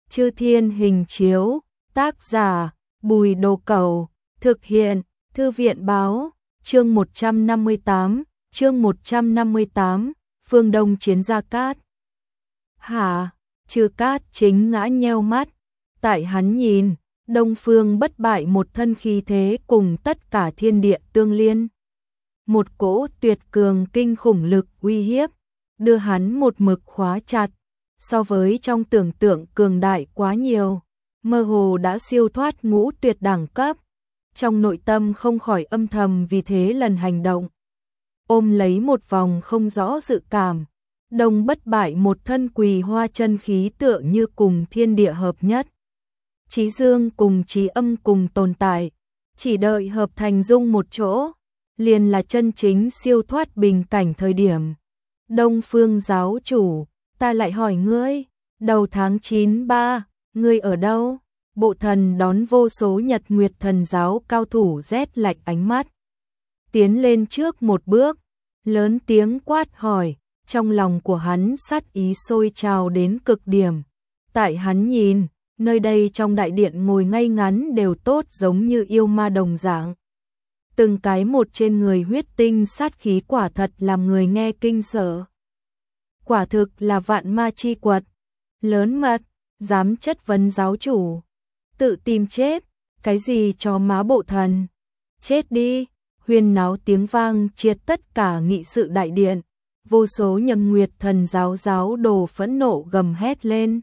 Chư Thiên Hình Chiếu, tác giả Bùi Đồ Cẩu, thực hiện Thư viện Báo, chương 158, Phương Đông chiến Gia Cát. Hả? Chư Cát Chính ngã nheo mắt, tại hắn nhìn, Đông Phương bất bại một thân khí thế cùng tất cả thiên địa tương liên. Một cỗ tuyệt cường kinh khủng lực uy hiếp, đưa hắn một mực khóa chặt, so với trong tưởng tượng cường đại quá nhiều, mơ hồ đã siêu thoát ngũ tuyệt đẳng cấp. Trong nội tâm không khỏi âm thầm vì thế lần hành động. Ôm lấy một vòng không rõ dự cảm, Đông bất bại một thân quỳ hoa chân khí tựa như cùng thiên địa hợp nhất. Chí dương cùng chí âm cùng tồn tại, chỉ đợi hợp thành dung một chỗ, liền là chân chính siêu thoát bình cảnh thời điểm. Đông Phương giáo chủ, ta lại hỏi ngươi, đầu tháng 9/3, ngươi ở đâu? Bộ thần đón vô số Nhật Nguyệt Thần giáo cao thủ rét lạnh ánh mắt. Tiến lên trước một bước, lớn tiếng quát hỏi, trong lòng của hắn sát ý sôi trào đến cực điểm. Tại hắn nhìn, nơi đây trong đại điện ngồi ngay ngắn đều tốt giống như yêu ma đồng dạng. Từng cái một trên người huyết tinh sát khí quả thật làm người nghe kinh sợ. Quả thực là vạn ma chi quật, lớn mật, dám chất vấn giáo chủ. Tự tìm chết, cái gì cho má bộ thần, chết đi. Huyên náo tiếng vang triệt tất cả nghị sự đại điện, vô số Nhâm Nguyệt Thần giáo giáo đồ phẫn nộ gầm hét lên.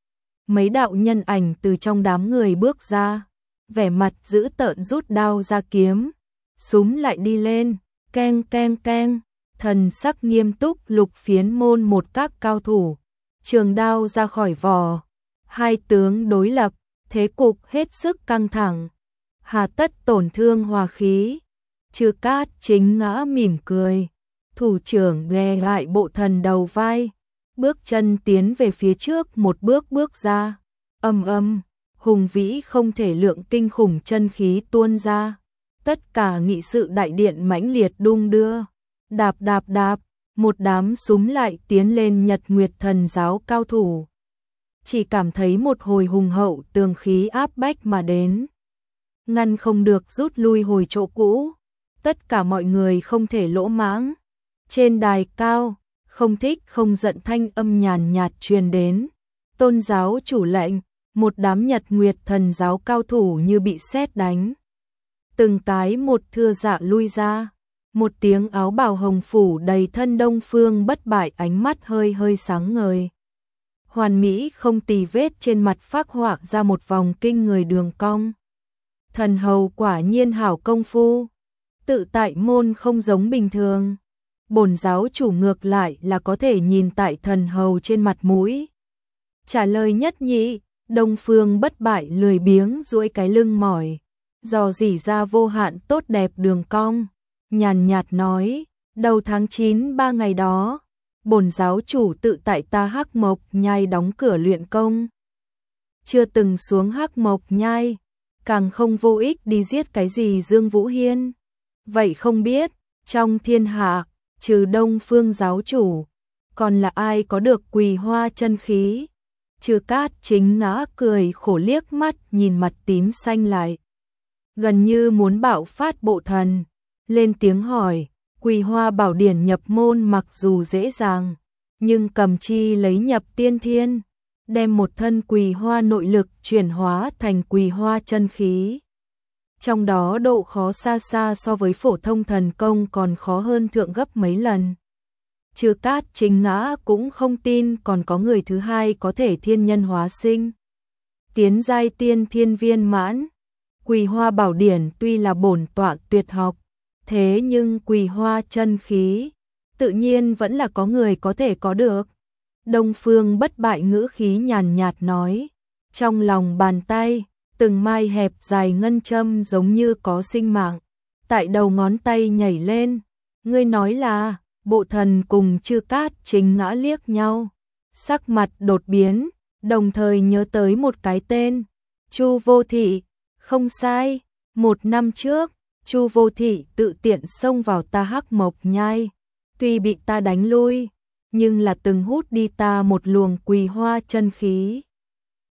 Mấy đạo nhân ảnh từ trong đám người bước ra, vẻ mặt dữ tợn rút đao ra kiếm, súm lại đi lên, keng keng keng, thần sắc nghiêm túc Lục Phiến môn một các cao thủ, trường đao ra khỏi vỏ, hai tướng đối lập, thế cục hết sức căng thẳng, hà tất tổn thương hòa khí. Chư Cát Chính ngã mỉm cười, thủ trưởng đè lại bộ thần đầu vai, bước chân tiến về phía trước một bước bước ra, hùng vĩ không thể lượng kinh khủng chân khí tuôn ra, tất cả nghị sự đại điện mãnh liệt đung đưa, đạp đạp đạp, một đám súm lại tiến lên Nhật Nguyệt Thần giáo cao thủ. Chỉ cảm thấy một hồi hùng hậu tường khí áp bách mà đến, ngăn không được rút lui hồi chỗ cũ. Tất cả mọi người không thể lỗ mãng. Trên đài cao, không thích không giận thanh âm nhàn nhạt truyền đến. Tôn giáo chủ lệnh, một đám Nhật Nguyệt Thần giáo cao thủ như bị sét đánh. Từng cái một thưa dạ lui ra. Một tiếng áo bào hồng phủ đầy thân Đông Phương bất bại ánh mắt hơi hơi sáng ngời. Hoàn mỹ không tì vết trên mặt phác họa ra một vòng kinh người đường cong. Thần hầu quả nhiên hảo công phu. Tự tại môn không giống bình thường. Bổn giáo chủ ngược lại là có thể nhìn tại thần hầu trên mặt mũi. Trả lời nhất nhị, Đông Phương bất bại lười biếng duỗi cái lưng mỏi, dò dỉ ra vô hạn tốt đẹp đường cong, nhàn nhạt nói, đầu tháng 9/3 ngày đó, bổn giáo chủ tự tại ta Hắc Mộc Nhai đóng cửa luyện công. Chưa từng xuống Hắc Mộc Nhai, càng không vô ích đi giết cái gì Dương Vũ Hiên. Vậy không biết, trong thiên hạ, trừ Đông Phương giáo chủ, còn là ai có được quỳ hoa chân khí? Chư Cát Chính ngã cười khổ liếc mắt nhìn mặt tím xanh lại. Gần như muốn bạo phát bộ thần, lên tiếng hỏi, quỳ hoa bảo điển nhập môn mặc dù dễ dàng, nhưng cầm chi lấy nhập tiên thiên, đem một thân quỳ hoa nội lực chuyển hóa thành quỳ hoa chân khí. Trong đó độ khó xa xa so với phổ thông thần công còn khó hơn thượng gấp mấy lần. Chư Cát Chính ngã cũng không tin còn có người thứ hai có thể thiên nhân hóa sinh. Tiến giai tiên thiên viên mãn. Quỳ hoa bảo điển tuy là bổn tọa tuyệt học, thế nhưng quỳ hoa chân khí, tự nhiên vẫn là có người có thể có được. Đông Phương bất bại ngữ khí nhàn nhạt nói, trong lòng bàn tay, từng mai hẹp dài ngân châm giống như có sinh mạng, tại đầu ngón tay nhảy lên. Ngươi nói là, bộ thần cùng Chư Cát Chính ngã liếc nhau, sắc mặt đột biến, đồng thời nhớ tới một cái tên, Chu Vô Thị. Không sai, 1 năm trước, Chu Vô Thị tự tiện xông vào ta Hắc Mộc Nhai, tuy bị ta đánh lui, nhưng là từng hút đi ta một luồng quỳ hoa chân khí.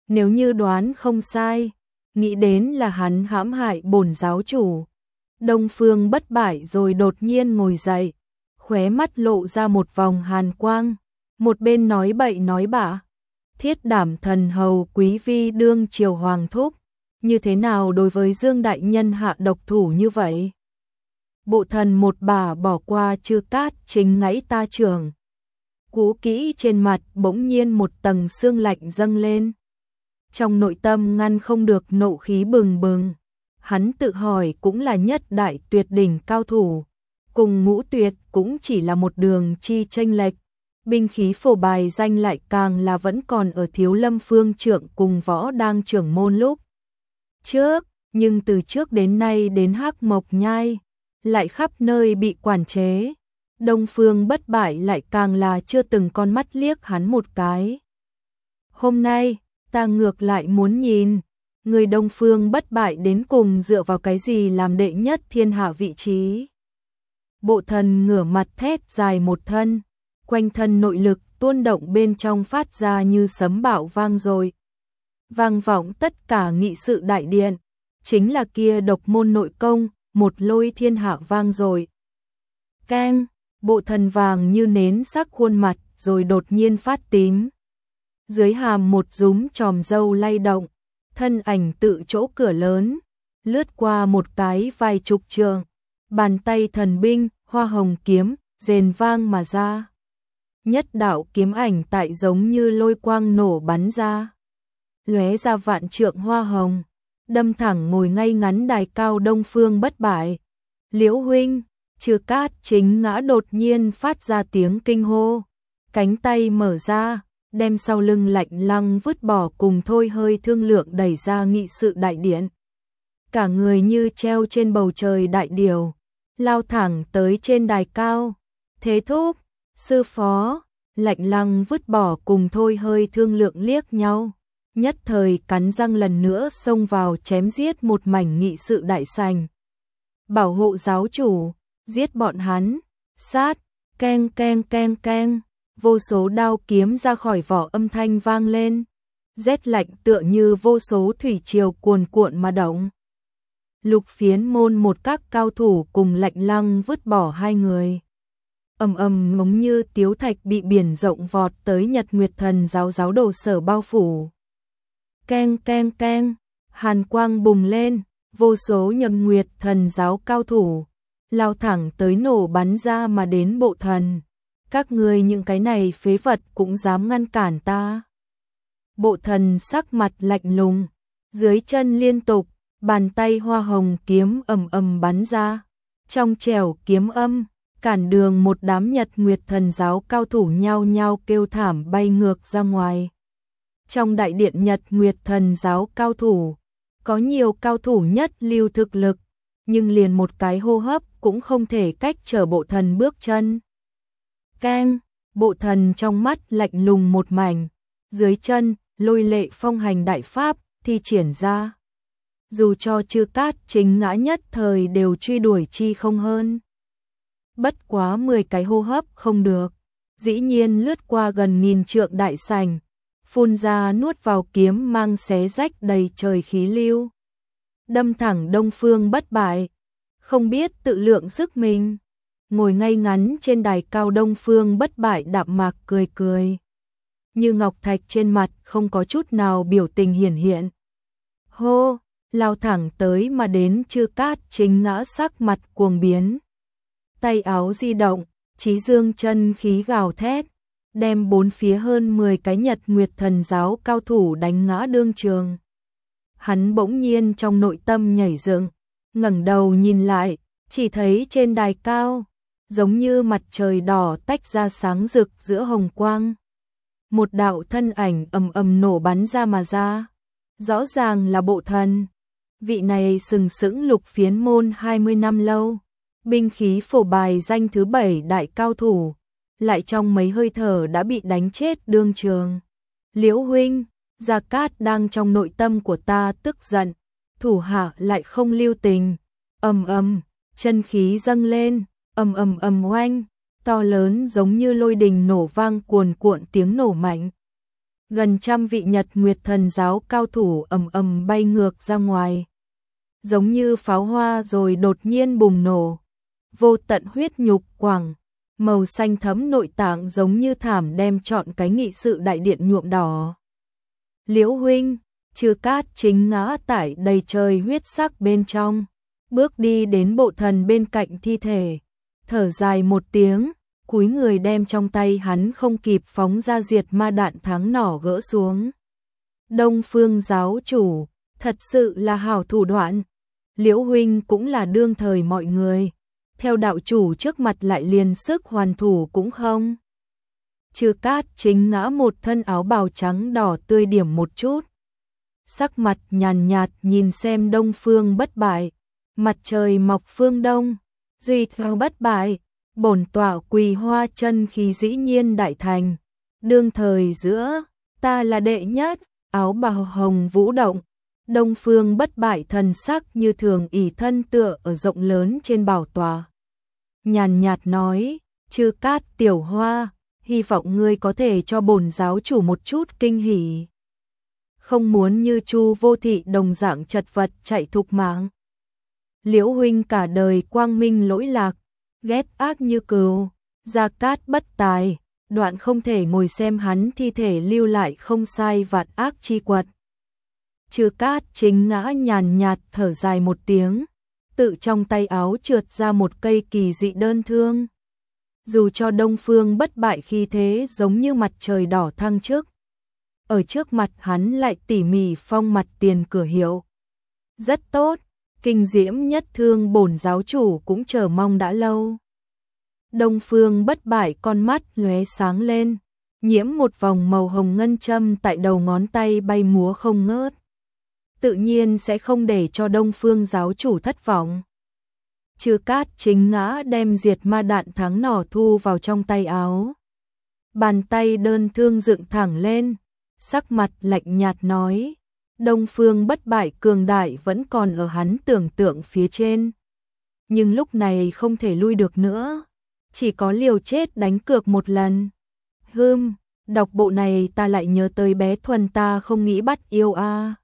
Nếu như đoán không sai, nghĩ đến là hắn hãm hại bổn giáo chủ. Đông Phương Bất Bại rồi đột nhiên ngồi dậy, khóe mắt lộ ra một vòng hàn quang, một bên nói bậy nói bạ. Thiết Đảm thần hầu quý vi đương triều hoàng thúc, như thế nào đối với Dương đại nhân hạ độc thủ như vậy? Bộ thần một bà bỏ qua Chư Cát Chính ngẫy ta trưởng. Cú kỹ trên mặt bỗng nhiên một tầng sương lạnh dâng lên. Trong nội tâm ngăn không được nộ khí bừng bừng. Hắn tự hỏi cũng là nhất đại tuyệt đỉnh cao thủ. Cùng Ngũ Tuyệt cũng chỉ là một đường chi chênh lệch. Binh khí phổ bài danh lại càng là vẫn còn ở Thiếu Lâm Phương Trượng cùng Võ Đang trưởng môn lúc trước. Nhưng từ trước đến nay đến Hắc Mộc Nhai, lại khắp nơi bị quản chế. Đông Phương Bất Bại lại càng là chưa từng con mắt liếc hắn một cái. Hôm nay, ta ngược lại muốn nhìn, người Đông Phương Bất Bại đến cùng dựa vào cái gì làm đệ nhất thiên hạ vị trí. Bộ thần ngửa mặt thét dài một thân, quanh thân nội lực tuôn động bên trong phát ra như sấm bạo vang rồi. Vang vọng tất cả nghị sự đại điện, chính là kia độc môn nội công, một lôi thiên hạ vang rồi. Keng, bộ thần vàng như nến sắc khuôn mặt rồi đột nhiên phát tím. Dưới hàm một rúm tròm râu lay động, thân ảnh tự chỗ cửa lớn, lướt qua một cái vài chục trượng, bàn tay thần binh, hoa hồng kiếm, rền vang mà ra. Nhất đạo kiếm ảnh tại giống như lôi quang nổ bắn ra. Lóe ra vạn trượng hoa hồng, đâm thẳng ngồi ngay ngắn đài cao Đông Phương Bất Bại. Liễu huynh, Chư Cát Chính ngã đột nhiên phát ra tiếng kinh hô, cánh tay mở ra, đem sau lưng lạnh lăng vứt bỏ cùng thôi hơi thương lượng đẩy ra nghị sự đại điện. Cả người như treo trên bầu trời đại điều, lao thẳng tới trên đài cao. Thế thúc, sư phó, lạnh lăng vứt bỏ cùng thôi hơi thương lượng liếc nhau. Nhất thời cắn răng lần nữa xông vào chém giết một mảnh nghị sự đại sảnh. Bảo hộ giáo chủ, giết bọn hắn, sát, keng keng keng keng, vô số đao kiếm ra khỏi vỏ âm thanh vang lên. Rét lạnh tựa như vô số thủy triều cuồn cuộn mà động. Lục Phiến môn một các cao thủ cùng lạnh lăng vứt bỏ hai người. Ầm ầm giống như tiếu thạch bị biển rộng vọt tới Nhật Nguyệt Thần giáo giáo đồ sở bao phủ. Keng keng keng, hàn quang bùng lên, vô số Nhật Nguyệt Thần giáo cao thủ lao thẳng tới nổ bắn ra mà đến bộ thần. Các ngươi những cái này phế vật cũng dám ngăn cản ta. Bộ thần sắc mặt lạnh lùng, dưới chân liên tục, bàn tay hoa hồng kiếm ầm ầm bắn ra. Trong trẻo kiếm âm, cản đường một đám Nhật Nguyệt Thần giáo cao thủ nhao nhao kêu thảm bay ngược ra ngoài. Trong đại điện Nhật Nguyệt Thần giáo cao thủ, có nhiều cao thủ nhất lưu thực lực, nhưng liền một cái hô hấp cũng không thể cách trở bộ thần bước chân. Keng, bộ thần trong mắt lạnh lùng một mảnh, dưới chân, lôi lệ phong hành đại pháp, thi triển ra. Dù cho Chư Cát Chính ngã nhất thời đều truy đuổi chi không hơn. Bất quá 10 cái hô hấp không được, dĩ nhiên lướt qua gần nghìn trượng đại sảnh, phun ra nuốt vào kiếm mang xé rách đầy trời khí lưu. Đâm thẳng Đông Phương Bất Bại, không biết tự lượng sức mình. Ngồi ngay ngắn trên đài cao Đông Phương Bất Bại đạm mạc cười cười. Như ngọc thạch trên mặt không có chút nào biểu tình hiển hiện. Hô, lao thẳng tới mà đến Chư Cát Chính ngã sắc mặt cuồng biến. Tay áo di động, chí dương chân khí gào thét, đem bốn phía hơn 10 cái Nhật Nguyệt Thần giáo cao thủ đánh ngã đương trường. Hắn bỗng nhiên trong nội tâm nhảy dựng, ngẩng đầu nhìn lại, chỉ thấy trên đài cao, giống như mặt trời đỏ tách ra sáng rực giữa hồng quang. Một đạo thân ảnh ầm ầm nổ bắn ra mà ra, rõ ràng là bộ thần. Vị này sừng sững Lục Phiến môn 20 năm lâu, binh khí phổ bài danh thứ 7 đại cao thủ, lại trong mấy hơi thở đã bị đánh chết đương trường. Liễu huynh, Gia Cát đang trong nội tâm của ta tức giận, thủ hạ lại không lưu tình. Ầm ầm, chân khí dâng lên, ầm ầm ầm oanh, to lớn giống như lôi đình nổ vang cuồn cuộn tiếng nổ mạnh. gần trăm vị Nhật Nguyệt Thần giáo cao thủ ầm ầm bay ngược ra ngoài, giống như pháo hoa rồi đột nhiên bùng nổ. Vô tận huyết nhục quảng, màu xanh thẫm nội tạng giống như thảm đem trọn cái nghị sự đại điện nhuộm đỏ. Liễu huynh, Trư Cát Chính ngã tại đầy trời huyết sắc bên trong, bước đi đến bộ thần bên cạnh thi thể, thở dài một tiếng, cúi người đem trong tay hắn không kịp phóng ra diệt ma đạn thắng nỏ gỡ xuống. Đông Phương giáo chủ, thật sự là hảo thủ đoạn. Liễu huynh cũng là đương thời mọi người, theo đạo chủ trước mặt lại liền sức hoàn thủ cũng không. Trư Cát Chính ngã một thân áo bào trắng đỏ tươi điểm một chút, sắc mặt nhàn nhạt nhìn xem Đông Phương bất bại, mặt trời mọc phương đông, duy theo bất bại, bổn tọa Quỳ Hoa chân khí dĩ nhiên đại thành, đương thời giữa ta là đệ nhất. Áo bào hồng vũ động, Đông Phương bất bại thần sắc như thường ỷ thân tựa ở rộng lớn trên bảo tòa, nhàn nhạt nói: Trư Cát tiểu hoa, hy vọng ngươi có thể cho bổn giáo chủ một chút kinh hỉ, không muốn như Chu Vô Thị đồng dạng chật vật chạy thục mạng. Liễu huynh cả đời quang minh lỗi lạc, ghét ác như cừu, Gia Cát bất tài, đoạn không thể ngồi xem hắn thi thể lưu lại không sai vạn ác chi quật. Trư Cát Chính ngã nhàn nhạt thở dài một tiếng, tự trong tay áo trượt ra một cây kỳ dị đơn thương. Dù cho Đông Phương bất bại khi thế giống như mặt trời đỏ thăng trước, ở trước mặt hắn lại tỉ mỉ phong mặt tiền cửa hiệu. Rất tốt, kinh diễm nhất thương bổn giáo chủ cũng chờ mong đã lâu. Đông Phương bất bại con mắt lóe sáng lên, nhiễm một vòng màu hồng ngân châm tại đầu ngón tay bay múa không ngớt. Tự nhiên sẽ không để cho Đông Phương giáo chủ thất vọng. Trư Cát Chính ngã đem diệt ma đạn thắng nỏ thu vào trong tay áo. Bàn tay đơn thương dựng thẳng lên, sắc mặt lạnh nhạt nói: Đông Phương bất bại cường đại vẫn còn ở hắn tưởng tượng phía trên. Nhưng lúc này không thể lui được nữa, chỉ có liều chết đánh cược một lần. Đọc bộ này ta lại nhớ tới bé Thuần ta không nghĩ bắt yêu a.